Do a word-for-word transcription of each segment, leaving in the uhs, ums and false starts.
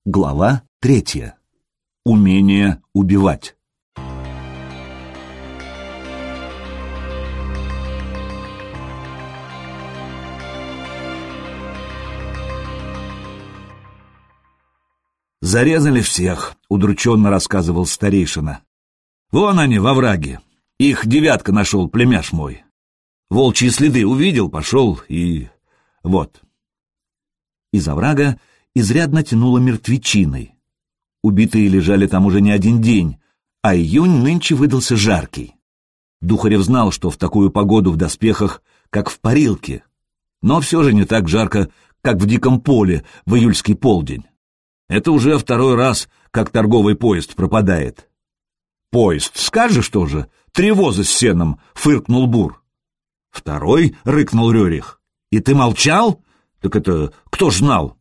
Глава третья. Умение убивать. «Зарезали всех», — удрученно рассказывал старейшина. «Вон они, во враге. Их девятка нашел племяш мой. Волчьи следы увидел, пошел и... вот». Из оврага изрядно тянуло мертвечиной. Убитые лежали там уже не один день, а июнь нынче выдался жаркий. Духарев знал, что в такую погоду в доспехах, как в парилке, но все же не так жарко, как в диком поле в июльский полдень. Это уже второй раз, как торговый поезд пропадает. «Поезд, скажешь тоже? Три воза с сеном!» — фыркнул Бур. «Второй?» — рыкнул Рерих. «И ты молчал? Так это кто ж знал?»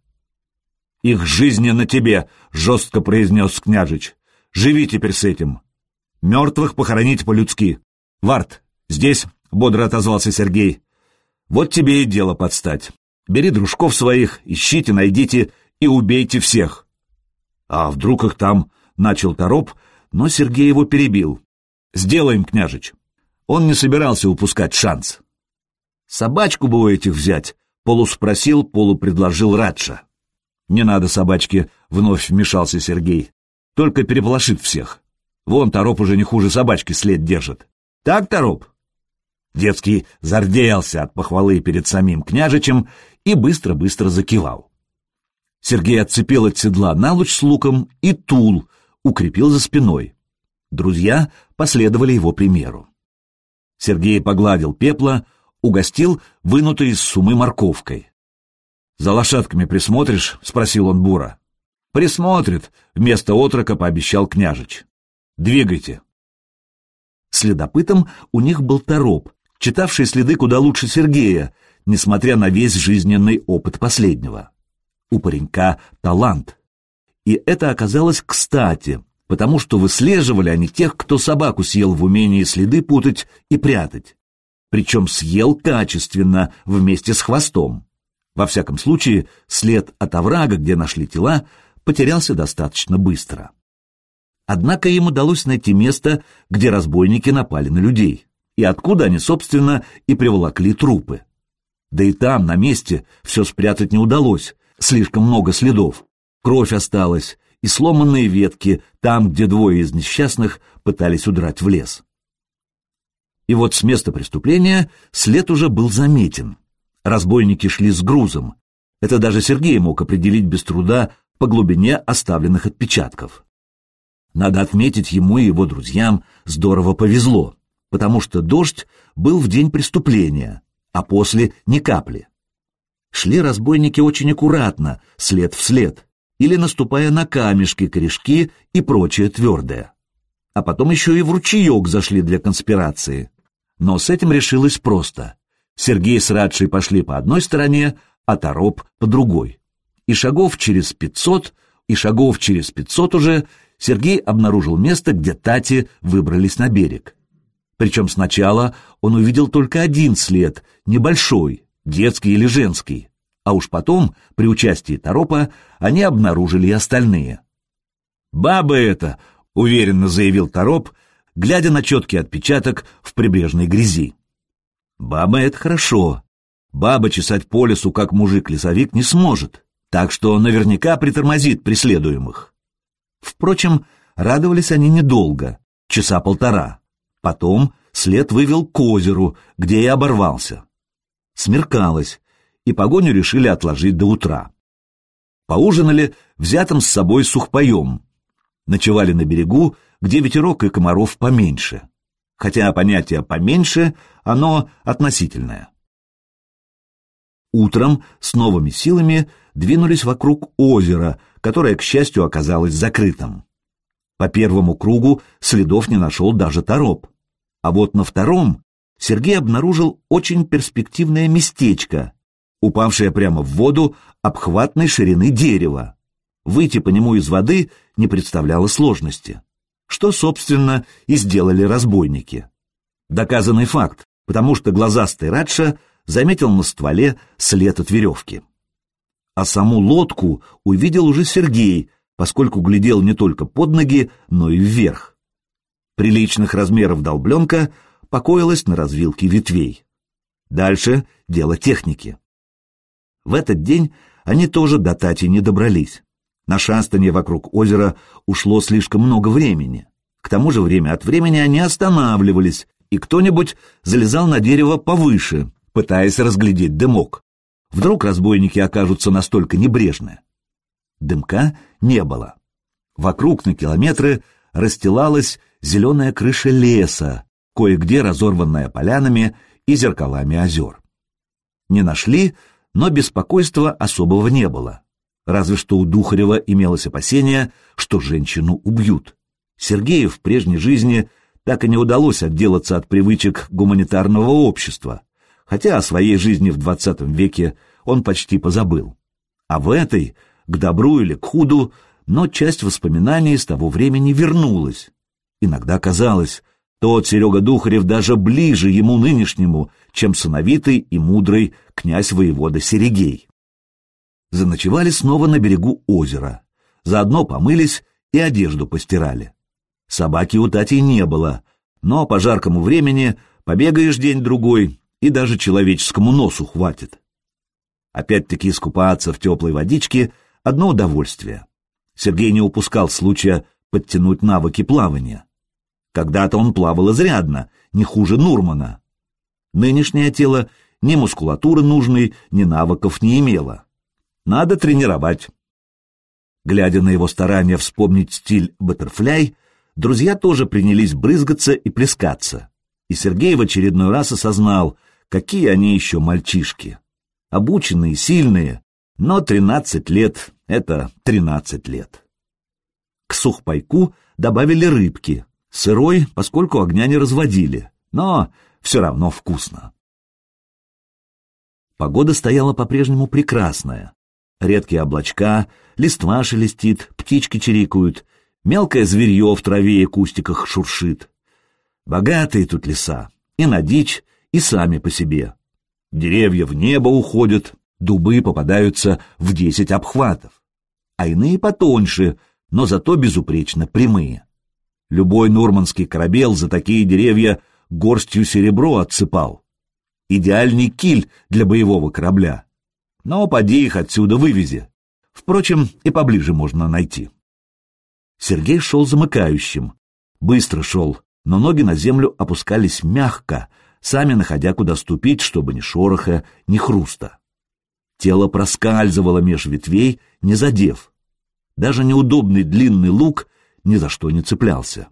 «Их жизни на тебе», — жестко произнес княжич. «Живи теперь с этим. Мертвых похоронить по-людски. Варт, здесь», — бодро отозвался Сергей. «Вот тебе и дело подстать. Бери дружков своих, ищите, найдите и убейте всех». «А вдруг их там?» — начал Тороп, но Сергей его перебил. «Сделаем, княжич». Он не собирался упускать шанс. «Собачку бы у этих взять», — полуспросил, полупредложил Радша. «Не надо собачки», — вновь вмешался Сергей. «Только переполошит всех. Вон Тороп уже не хуже собачки след держит. Так, Тороп?» Детский зарделся от похвалы перед самим княжичем и быстро-быстро закивал. Сергей отцепил от седла налуч с луком и тул, укрепил за спиной. Друзья последовали его примеру. Сергей погладил пепла, угостил вынутой из сумы морковкой. «За лошадками присмотришь?» — спросил он Бура. «Присмотрит», — вместо отрока пообещал княжич. «Двигайте». Следопытом у них был Тороп, читавший следы куда лучше Сергея, несмотря на весь жизненный опыт последнего. У паренька талант. И это оказалось кстати, потому что выслеживали они тех, кто собаку съел в умении следы путать и прятать. Причем съел качественно, вместе с хвостом. Во всяком случае, след от оврага, где нашли тела, потерялся достаточно быстро. Однако им удалось найти место, где разбойники напали на людей, и откуда они, собственно, и приволокли трупы. Да и там, на месте, все спрятать не удалось, слишком много следов. Кровь осталась, и сломанные ветки там, где двое из несчастных пытались удрать в лес. И вот с места преступления след уже был заметен. Разбойники шли с грузом. Это даже Сергей мог определить без труда по глубине оставленных отпечатков. Надо отметить, ему и его друзьям здорово повезло, потому что дождь был в день преступления, а после ни капли. Шли разбойники очень аккуратно, след в след, или наступая на камешки, корешки и прочее твердое. А потом еще и в ручеек зашли для конспирации. Но с этим решилось просто. Сергей с Радшей пошли по одной стороне, а Тороп по другой. И шагов через пятьсот, и шагов через пятьсот уже Сергей обнаружил место, где тати выбрались на берег. Причем сначала он увидел только один след, небольшой, детский или женский, а уж потом, при участии Торопа, они обнаружили и остальные. «Баба это!» — уверенно заявил Тороп, глядя на четкий отпечаток в прибрежной грязи. «Баба — это хорошо. Баба чесать по лесу, как мужик-лесовик, не сможет, так что наверняка притормозит преследуемых». Впрочем, радовались они недолго, часа полтора. Потом след вывел к озеру, где и оборвался. Смеркалось, и погоню решили отложить до утра. Поужинали взятым с собой сухпаем. Ночевали на берегу, где ветерок и комаров поменьше. Хотя понятие «поменьше» оно относительное. Утром с новыми силами двинулись вокруг озера, которое, к счастью, оказалось закрытым. По первому кругу следов не нашел даже Тороп. А вот на втором Сергей обнаружил очень перспективное местечко, упавшее прямо в воду обхватной ширины дерева. Выйти по нему из воды не представляло сложности, что, собственно, и сделали разбойники. Доказанный факт, потому что глазастый Радша заметил на стволе след от веревки. а саму лодку увидел уже Сергей, поскольку глядел не только под ноги, но и вверх. Приличных размеров долбленка покоилась на развилке ветвей. Дальше дело техники. В этот день они тоже до Тати не добрались. На шастание вокруг озера ушло слишком много времени. К тому же время от времени они останавливались, и кто-нибудь залезал на дерево повыше, пытаясь разглядеть дымок. Вдруг разбойники окажутся настолько небрежны. Дымка не было. Вокруг на километры расстилалась зеленая крыша леса, кое-где разорванная полянами и зеркалами озер. Не нашли, но беспокойства особого не было. Разве что у Духарева имелось опасение, что женщину убьют. Сергею в прежней жизни так и не удалось отделаться от привычек гуманитарного общества, хотя о своей жизни в двадцатом веке он почти позабыл. А в этой, к добру или к худу, но часть воспоминаний с того времени вернулась. Иногда казалось, тот Серега Духарев даже ближе ему нынешнему, чем сыновитый и мудрый князь-воевода Серегей. Заночевали снова на берегу озера, заодно помылись и одежду постирали. Собаки у Тати не было, но по жаркому времени побегаешь день-другой, и даже человеческому носу хватит. Опять-таки искупаться в теплой водичке — одно удовольствие. Сергей не упускал случая подтянуть навыки плавания. Когда-то он плавал изрядно, не хуже Нурмана. Нынешнее тело ни мускулатуры нужной, ни навыков не имело. Надо тренировать. Глядя на его старания вспомнить стиль баттерфляй, друзья тоже принялись брызгаться и плескаться. И Сергей в очередной раз осознал, какие они еще мальчишки. Обученные, сильные, но тринадцать лет — это тринадцать лет. К сухпайку добавили рыбки, сырой, поскольку огня не разводили, но все равно вкусно. Погода стояла по-прежнему прекрасная. Редкие облачка, листва шелестит, птички чирикают, мелкое зверье в траве и кустиках шуршит. Богатые тут леса, и на дичь, и сами по себе. Деревья в небо уходят, дубы попадаются в десять обхватов, а иные потоньше, но зато безупречно прямые. Любой нурманский корабел за такие деревья горстью серебро отсыпал. Идеальный киль для боевого корабля. Но поди их отсюда вывези. Впрочем, и поближе можно найти. Сергей шел замыкающим. Быстро шел, но ноги на землю опускались мягко, сами находя, куда ступить, чтобы ни шороха, ни хруста. Тело проскальзывало меж ветвей, не задев. Даже неудобный длинный лук ни за что не цеплялся.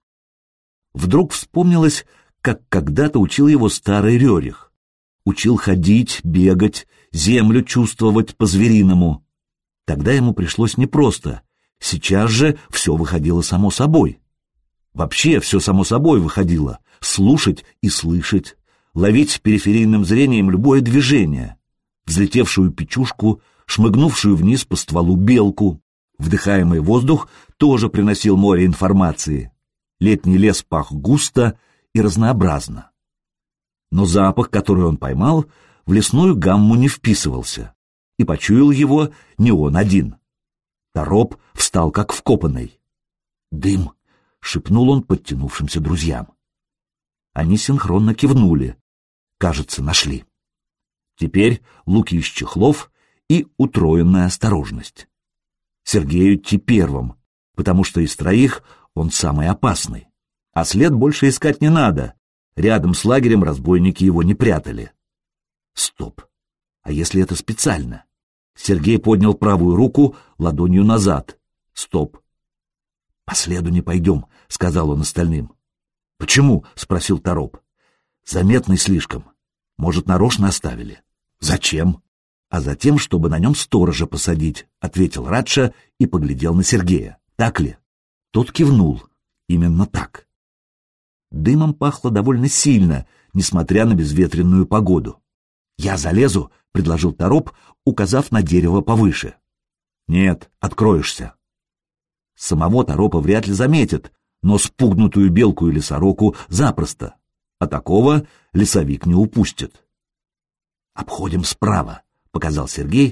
Вдруг вспомнилось, как когда-то учил его старый Рерих. Учил ходить, бегать, землю чувствовать по-звериному. Тогда ему пришлось непросто. Сейчас же все выходило само собой. Вообще все само собой выходило. Слушать и слышать, ловить периферийным зрением любое движение. Взлетевшую печушку, шмыгнувшую вниз по стволу белку. Вдыхаемый воздух тоже приносил море информации. Летний лес пах густо и разнообразно. Но запах, который он поймал, в лесную гамму не вписывался, и почуял его не он один. Тороп встал как вкопанный. «Дым!» — шепнул он подтянувшимся друзьям. Они синхронно кивнули. Кажется, нашли. Теперь луки из чехлов и утроенная осторожность. Сергею идти первым, потому что из троих он самый опасный. А след больше искать не надо. Рядом с лагерем разбойники его не прятали. Стоп. А если это специально? Сергей поднял правую руку ладонью назад. Стоп. По следу не пойдем, сказал он остальным. Почему? Спросил Тороп. Заметный слишком. Может, нарочно оставили? Зачем? А затем, чтобы на нем сторожа посадить, ответил Радша и поглядел на Сергея. Так ли? Тот кивнул. Именно так. Дымом пахло довольно сильно, несмотря на безветренную погоду. «Я залезу», — предложил Тороп, указав на дерево повыше. «Нет, откроешься». Самого Торопа вряд ли заметят, но спугнутую белку или сороку запросто, а такого лесовик не упустит. «Обходим справа», — показал Сергей,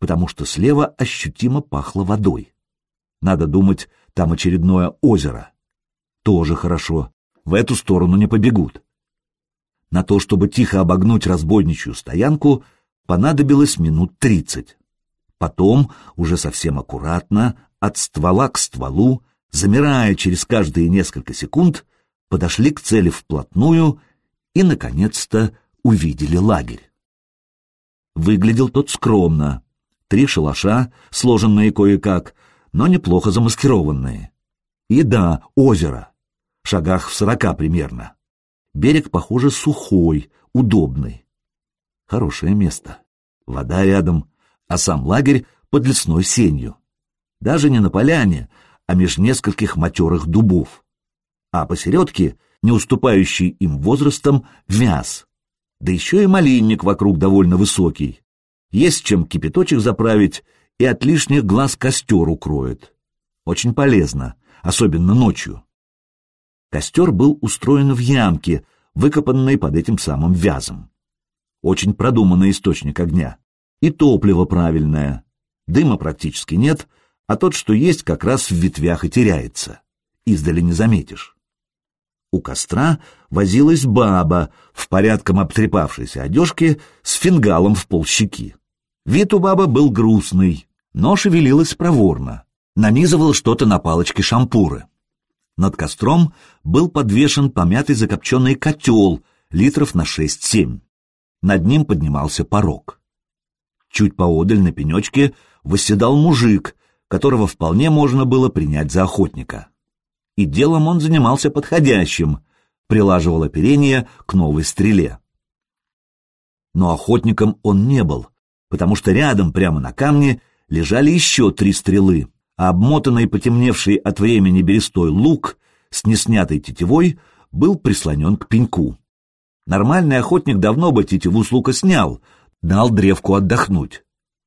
потому что слева ощутимо пахло водой. Надо думать, там очередное озеро. Тоже хорошо, в эту сторону не побегут. На то, чтобы тихо обогнуть разбойничью стоянку, понадобилось минут тридцать. Потом, уже совсем аккуратно, от ствола к стволу, замирая через каждые несколько секунд, подошли к цели вплотную и, наконец-то, увидели лагерь. Выглядел тот скромно. Три шалаша, сложенные кое-как, но неплохо замаскированные. И да, озеро. Шагах в сорока примерно. Берег, похоже, сухой, удобный. Хорошее место. Вода рядом, а сам лагерь под лесной сенью. Даже не на поляне, а меж нескольких матерых дубов. А посередке, не уступающий им возрастом, вяз. Да еще и малинник вокруг довольно высокий. Есть чем кипяточек заправить, и от лишних глаз костер укроет. Очень полезно, особенно ночью. Костер был устроен в ямке, выкопанной под этим самым вязом. Очень продуманный источник огня. И топливо правильное. Дыма практически нет, а тот, что есть, как раз в ветвях и теряется. Издали не заметишь. У костра возилась баба в порядком обтрепавшейся одежке с фингалом в полщеки. Вид у бабы был грустный, но шевелилась проворно. Нанизывала что-то на палочке шампуры. Над костром был подвешен помятый закопченный котел литров на шесть-семь. Над ним поднимался порог. Чуть поодаль на пенечке восседал мужик, которого вполне можно было принять за охотника. И делом он занимался подходящим, прилаживал оперение к новой стреле. Но охотником он не был, потому что рядом, прямо на камне, лежали еще три стрелы, а обмотанный потемневший от времени берестой лук с неснятой тетивой был прислонен к пеньку. Нормальный охотник давно бы тетиву с лука снял, дал древку отдохнуть.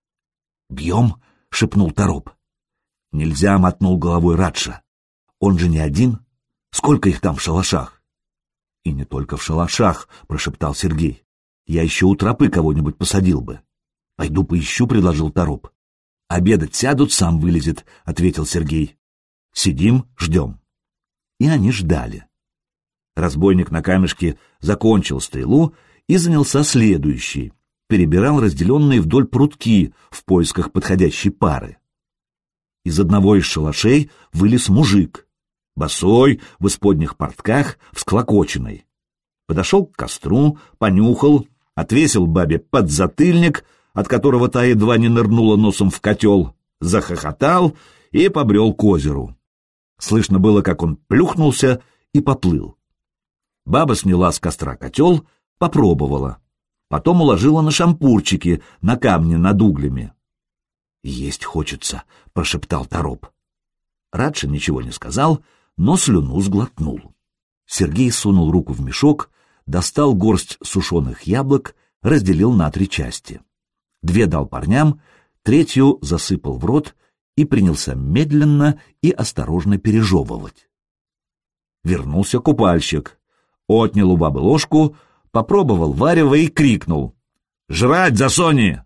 «Бьем?» — шепнул Тороп. «Нельзя», — мотнул головой Радша. «Он же не один. Сколько их там в шалашах?» «И не только в шалашах», — прошептал Сергей. «Я еще у тропы кого-нибудь посадил бы». «Пойду поищу», — предложил Тороп. «Обедать сядут, сам вылезет», — ответил Сергей. «Сидим, ждем». И они ждали. Разбойник на камешке закончил стрелу и занялся следующей. Перебирал разделенные вдоль прутки в поисках подходящей пары. Из одного из шалашей вылез мужик. Босой, в исподних портках, всклокоченный. Подошел к костру, понюхал, отвесил бабе подзатыльник, от которого та едва не нырнула носом в котел, захохотал и побрел к озеру. Слышно было, как он плюхнулся и поплыл. Баба сняла с костра котел, попробовала. Потом уложила на шампурчики, на камни над углями. «Есть хочется», — прошептал Тороп. Радша ничего не сказал, но слюну сглотнул. Сергей сунул руку в мешок, достал горсть сушеных яблок, разделил на три части. Две дал парням, третью засыпал в рот и принялся медленно и осторожно пережевывать. Вернулся купальщик, отнял у бабы ложку, попробовал варево и крикнул: «Жрать, засони!»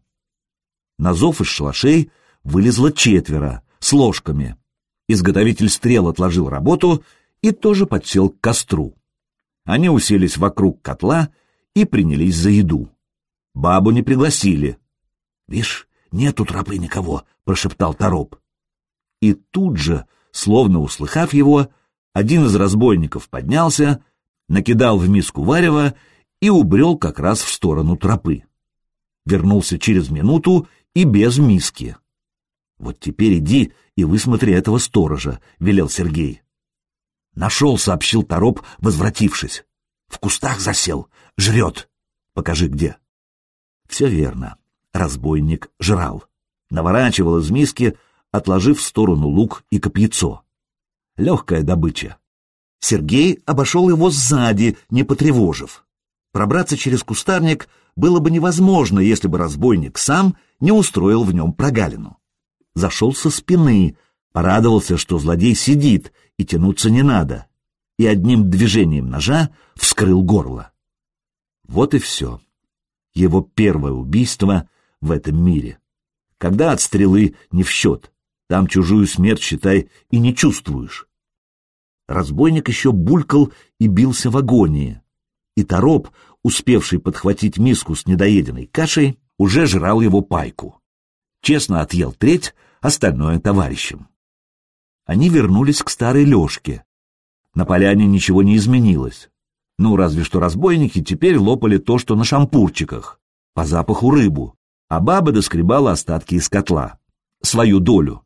На зов из шалашей вылезло четверо, с ложками. Изготовитель стрел отложил работу и тоже подсел к костру. Они уселись вокруг котла и принялись за еду. Бабу не пригласили. «Вишь, нет у тропы никого», — прошептал Тороп. И тут же, словно услыхав его, один из разбойников поднялся, накидал в миску варева и убрел как раз в сторону тропы. Вернулся через минуту и без миски. «Вот теперь иди и высмотри этого сторожа», — велел Сергей. «Нашел», — сообщил Тороп, возвратившись. «В кустах засел, жрет. Покажи, где». Все верно. Разбойник жрал. Наворачивал из миски, отложив в сторону лук и копьецо. Легкая добыча. Сергей обошел его сзади, не потревожив. Пробраться через кустарник было бы невозможно, если бы разбойник сам не устроил в нем прогалину. Зашел со спины, порадовался, что злодей сидит, и тянуться не надо, и одним движением ножа вскрыл горло. Вот и все. Его первое убийство в этом мире. Когда от стрелы не в счет. Там чужую смерть, считай, и не чувствуешь. Разбойник еще булькал и бился в агонии. И Тороп, успевший подхватить миску с недоеденной кашей, уже жрал его пайку. Честно отъел треть, остальное товарищам. Они вернулись к старой Лёшке. На поляне ничего не изменилось. Ну, разве что разбойники теперь лопали то, что на шампурчиках, по запаху рыбу, а баба доскребала остатки из котла, свою долю.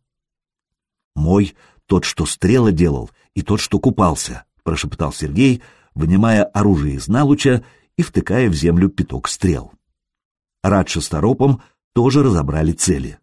«Мой тот, что стрелы делал, и тот, что купался», — прошептал Сергей, вынимая оружие из налуча и втыкая в землю пяток стрел. Радша с Торопом тоже разобрали цели.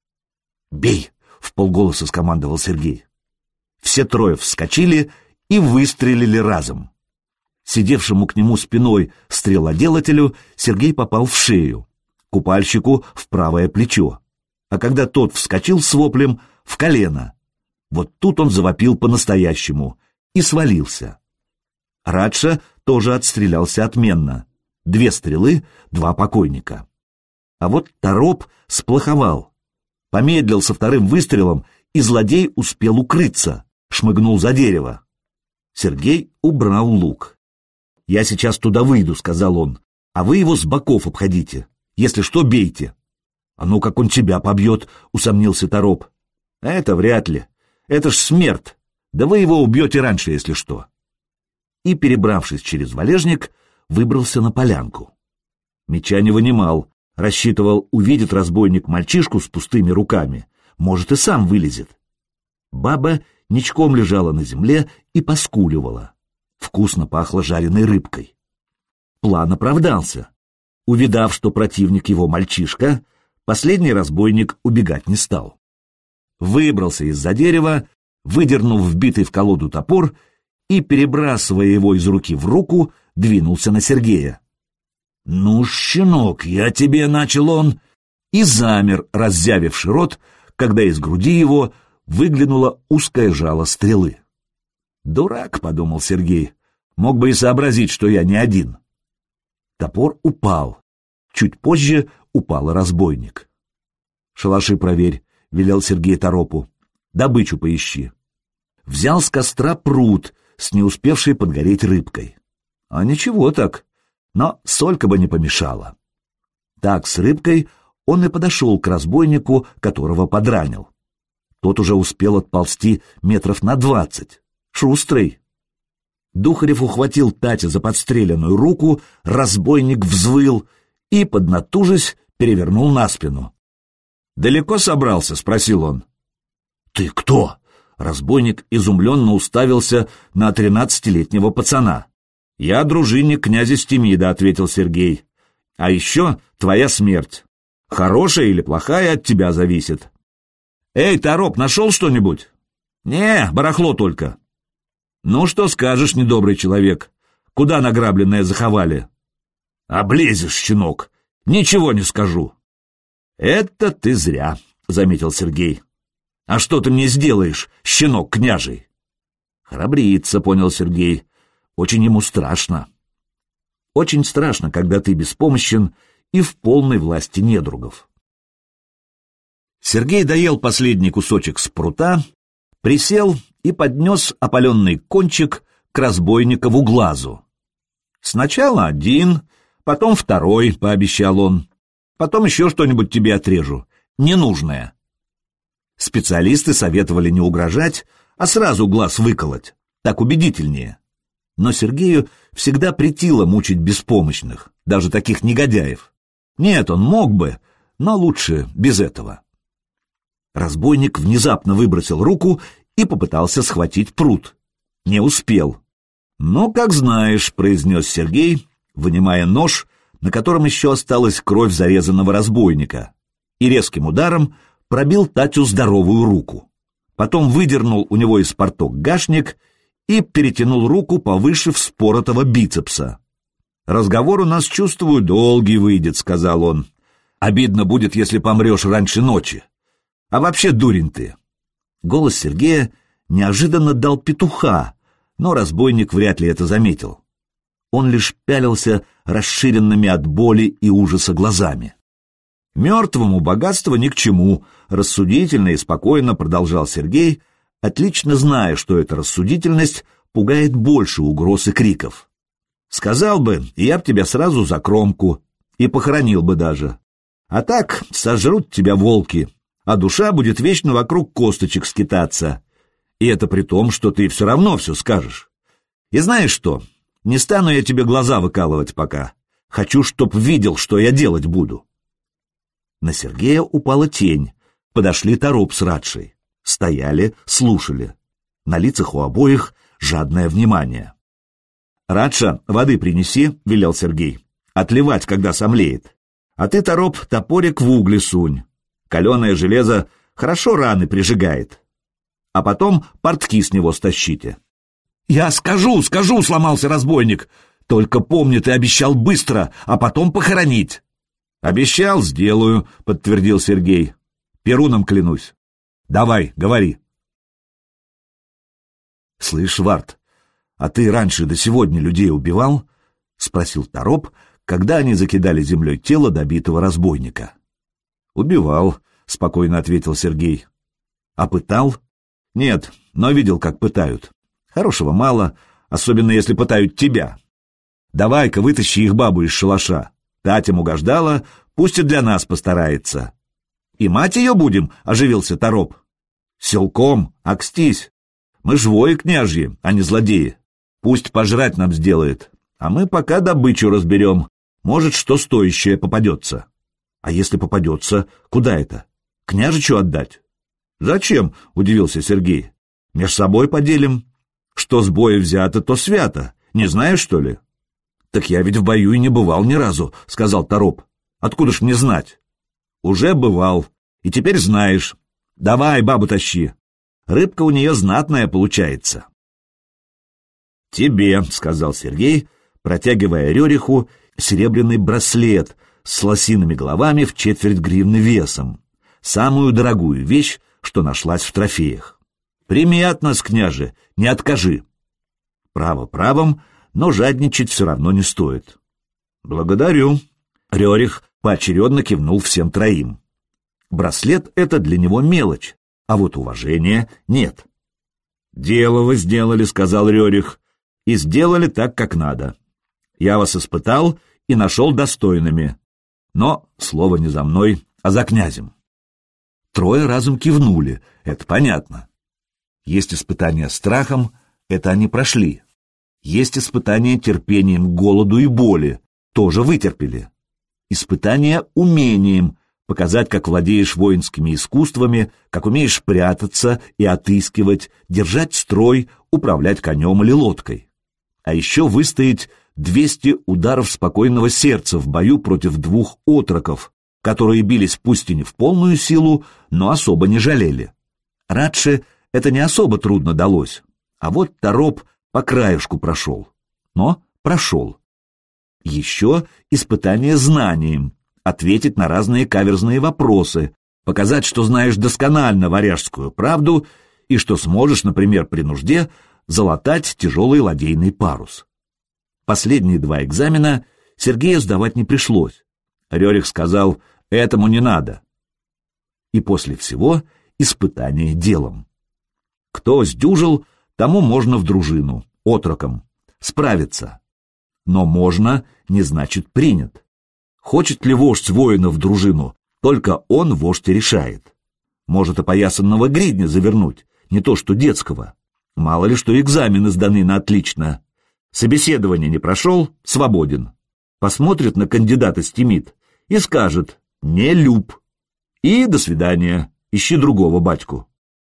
«Бей!» — вполголоса скомандовал Сергей. Все трое вскочили и выстрелили разом. Сидевшему к нему спиной стрелоделателю Сергей попал в шею, купальщику — в правое плечо, а когда тот вскочил с воплем — в колено. Вот тут он завопил по-настоящему и свалился. Радша тоже отстрелялся отменно. Две стрелы, два покойника. А вот Тороп сплоховал. Помедлил со вторым выстрелом, и злодей успел укрыться, шмыгнул за дерево. Сергей убрал лук. «Я сейчас туда выйду», — сказал он, — «а вы его с боков обходите. Если что, бейте». «А ну, как он тебя побьет», — усомнился Тороп. «Это вряд ли. Это ж смерть. Да вы его убьете раньше, если что». И, перебравшись через валежник, выбрался на полянку. Меча не вынимал, рассчитывал, увидит разбойник мальчишку с пустыми руками, может, и сам вылезет. Баба ничком лежала на земле и поскуливала. Вкусно пахло жареной рыбкой. План оправдался. Увидав, что противник его мальчишка, последний разбойник убегать не стал. Выбрался из-за дерева, выдернув вбитый в колоду топор и, перебрасывая его из руки в руку, двинулся на Сергея. «Ну, щенок, я тебе начал он!» И замер, раззявивший рот, когда из груди его выглянуло узкое жало стрелы. «Дурак», — подумал Сергей, — «мог бы и сообразить, что я не один». Топор упал. Чуть позже упал и разбойник. «Шалаши проверь», — велел Сергей Торопу. «Добычу поищи». Взял с костра пруд с не успевшей подгореть рыбкой. А ничего так, но солька бы не помешала. Так с рыбкой он и подошел к разбойнику, которого подранил. Тот уже успел отползти метров на двадцать. Шустрый. Духарев ухватил Татя за подстреленную руку, разбойник взвыл и, поднатужись, перевернул на спину. «Далеко собрался?» — спросил он. «Ты кто?» — разбойник изумленно уставился на тринадцатилетнего пацана. «Я дружинник князя Стемида», — ответил Сергей. «А еще твоя смерть. Хорошая или плохая от тебя зависит». «Эй, Тороп, нашел что-нибудь?» «Не, барахло только». «Ну, что скажешь, недобрый человек? Куда награбленное заховали?» «Облезешь, щенок. Ничего не скажу». «Это ты зря», — заметил Сергей. «А что ты мне сделаешь, щенок княжий?» «Храбрится», — понял Сергей. «Очень ему страшно». Очень страшно, когда ты беспомощен и в полной власти недругов. Сергей доел последний кусочек спрута, присел и поднес опаленный кончик к разбойникову глазу. «Сначала один, потом второй», — пообещал он. «Потом еще что-нибудь тебе отрежу, ненужное». Специалисты советовали не угрожать, а сразу глаз выколоть, так убедительнее. Но Сергею всегда претило мучить беспомощных, даже таких негодяев. Нет, он мог бы, но лучше без этого. Разбойник внезапно выбросил руку и попытался схватить прут. Не успел. «Ну, как знаешь», — произнес Сергей, вынимая нож, на котором еще осталась кровь зарезанного разбойника, и резким ударом пробил Татю здоровую руку. Потом выдернул у него из порток гашник и перетянул руку повыше вспоротого бицепса. «Разговор у нас, чувствую, долгий выйдет», — сказал он. «Обидно будет, если помрешь раньше ночи. А вообще дурень ты». Голос Сергея неожиданно дал петуха, но разбойник вряд ли это заметил. Он лишь пялился расширенными от боли и ужаса глазами. Мертвому богатство ни к чему, рассудительно и спокойно продолжал Сергей, отлично зная, что эта рассудительность пугает больше угроз и криков. Сказал бы, я б тебя сразу за кромку и похоронил бы даже. А так сожрут тебя волки, а душа будет вечно вокруг косточек скитаться. И это при том, что ты все равно все скажешь. И знаешь что, не стану я тебе глаза выкалывать пока. Хочу, чтоб видел, что я делать буду. На Сергея упала тень. Подошли Тороп с Радшей. Стояли, слушали. На лицах у обоих жадное внимание. «Радша, воды принеси», — велел Сергей. «Отливать, когда сомлеет. А ты, Тороп, топорик в угли сунь. Каленое железо хорошо раны прижигает. А потом портки с него стащите». «Я скажу, скажу», — сломался разбойник. «Только помни, ты обещал быстро, а потом похоронить». «Обещал, сделаю», — подтвердил Сергей. «Перуном клянусь. Давай, говори». «Слышь, Варт, а ты раньше до сегодня людей убивал?» — спросил Тороп, когда они закидали землей тело добитого разбойника. «Убивал», — спокойно ответил Сергей. «А пытал?» «Нет, но видел, как пытают. Хорошего мало, особенно если пытают тебя. Давай-ка вытащи их бабу из шалаша. Татям угождала, пусть и для нас постарается». «И мать ее будем?» — оживился Тороп. «Селком, акстись. Мы ж вои княжьи, а не злодеи. Пусть пожрать нам сделает, а мы пока добычу разберем. Может, что стоящее попадется». «А если попадется, куда это? Княжичу отдать?» «Зачем?» — удивился Сергей. «Меж собой поделим. Что с боя взято, то свято. Не знаешь, что ли?» «Так я ведь в бою и не бывал ни разу», — сказал Тороп. «Откуда ж мне знать?» «Уже бывал. И теперь знаешь. Давай бабу тащи. Рыбка у нее знатная получается». «Тебе», — сказал Сергей, протягивая Рериху серебряный браслет с лосиными головами в четверть гривны весом. Самую дорогую вещь, что нашлась в трофеях. «Прими от нас, княже, не откажи». Право правом, но жадничать все равно не стоит. «Благодарю». Рерих поочередно кивнул всем троим. Браслет — это для него мелочь, а вот уважения нет. «Дело вы сделали», — сказал Рерих, — «и сделали так, как надо. Я вас испытал и нашел достойными. Но слово не за мной, а за князем». Трое разом кивнули, это понятно. Есть испытания страхом, это они прошли. Есть испытания терпением к голоду и боли, тоже вытерпели. Испытания умением, показать, как владеешь воинскими искусствами, как умеешь прятаться и отыскивать, держать строй, управлять конем или лодкой. А еще выстоять двести ударов спокойного сердца в бою против двух отроков, которые бились пусть и не в полную силу, но особо не жалели. Радше это не особо трудно далось, а вот Тороп по краешку прошел. Но прошел. Еще испытание знанием, ответить на разные каверзные вопросы, показать, что знаешь досконально варяжскую правду и что сможешь, например, при нужде залатать тяжелый ладейный парус. Последние два экзамена Сергею сдавать не пришлось. Рерих сказал, этому не надо. И после всего испытание делом. Кто сдюжил, тому можно в дружину, отроком, справиться. Но можно не значит принят. Хочет ли вождь воина в дружину, только он вождь и решает. Может опоясанного гридня завернуть, не то что детского. Мало ли что экзамены сданы на отлично. Собеседование не прошел, свободен. Посмотрит на кандидата стимит и скажет «не люб». И до свидания, ищи другого батьку.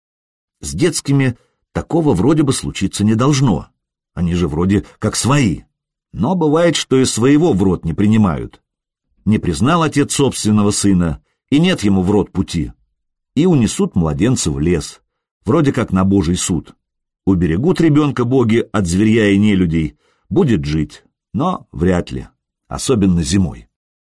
С детскими такого вроде бы случиться не должно. Они же вроде как свои. Но бывает, что и своего в рот не принимают. Не признал отец собственного сына, и нет ему в рот пути. И унесут младенца в лес, вроде как на Божий суд. Уберегут ребенка боги от зверья и нелюдей, будет жить, но вряд ли, особенно зимой.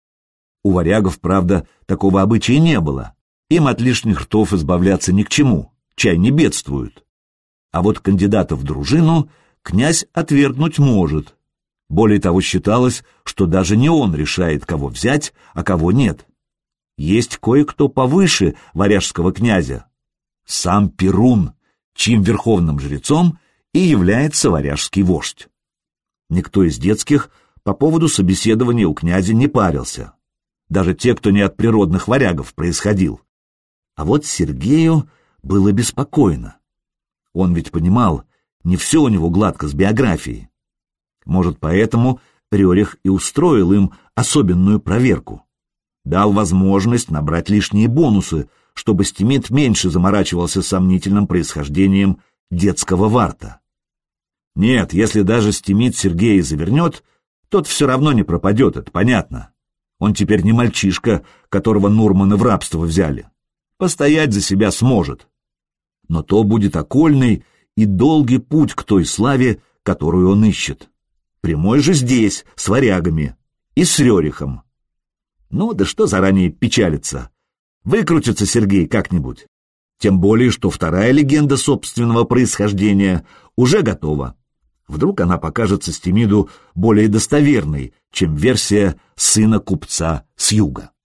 У варягов, правда, такого обычая не было. Им от лишних ртов избавляться ни к чему, чай не бедствуют. А вот кандидата в дружину князь отвергнуть может. Более того, считалось, что даже не он решает, кого взять, а кого нет. есть кое-кто повыше варяжского князя, сам Перун, чьим верховным жрецом и является варяжский вождь. Никто из детских по поводу собеседования у князя не парился, даже те, кто не от природных варягов происходил. А вот Сергею было беспокойно. Он ведь понимал, не все у него гладко с биографией. Может, поэтому Рерих и устроил им особенную проверку. Дал возможность набрать лишние бонусы, чтобы Стимит меньше заморачивался сомнительным происхождением детского варта. Нет, если даже Стимит Сергея завернет, тот все равно не пропадет, это понятно. Он теперь не мальчишка, которого Нурманы в рабство взяли. Постоять за себя сможет. Но то будет окольный и долгий путь к той славе, которую он ищет. Прямой же здесь, с варягами и с Рерихом. Ну, да что заранее печалиться. Выкрутится Сергей как-нибудь. Тем более, что вторая легенда собственного происхождения уже готова. Вдруг она покажется Стимиду более достоверной, чем версия сына купца с юга.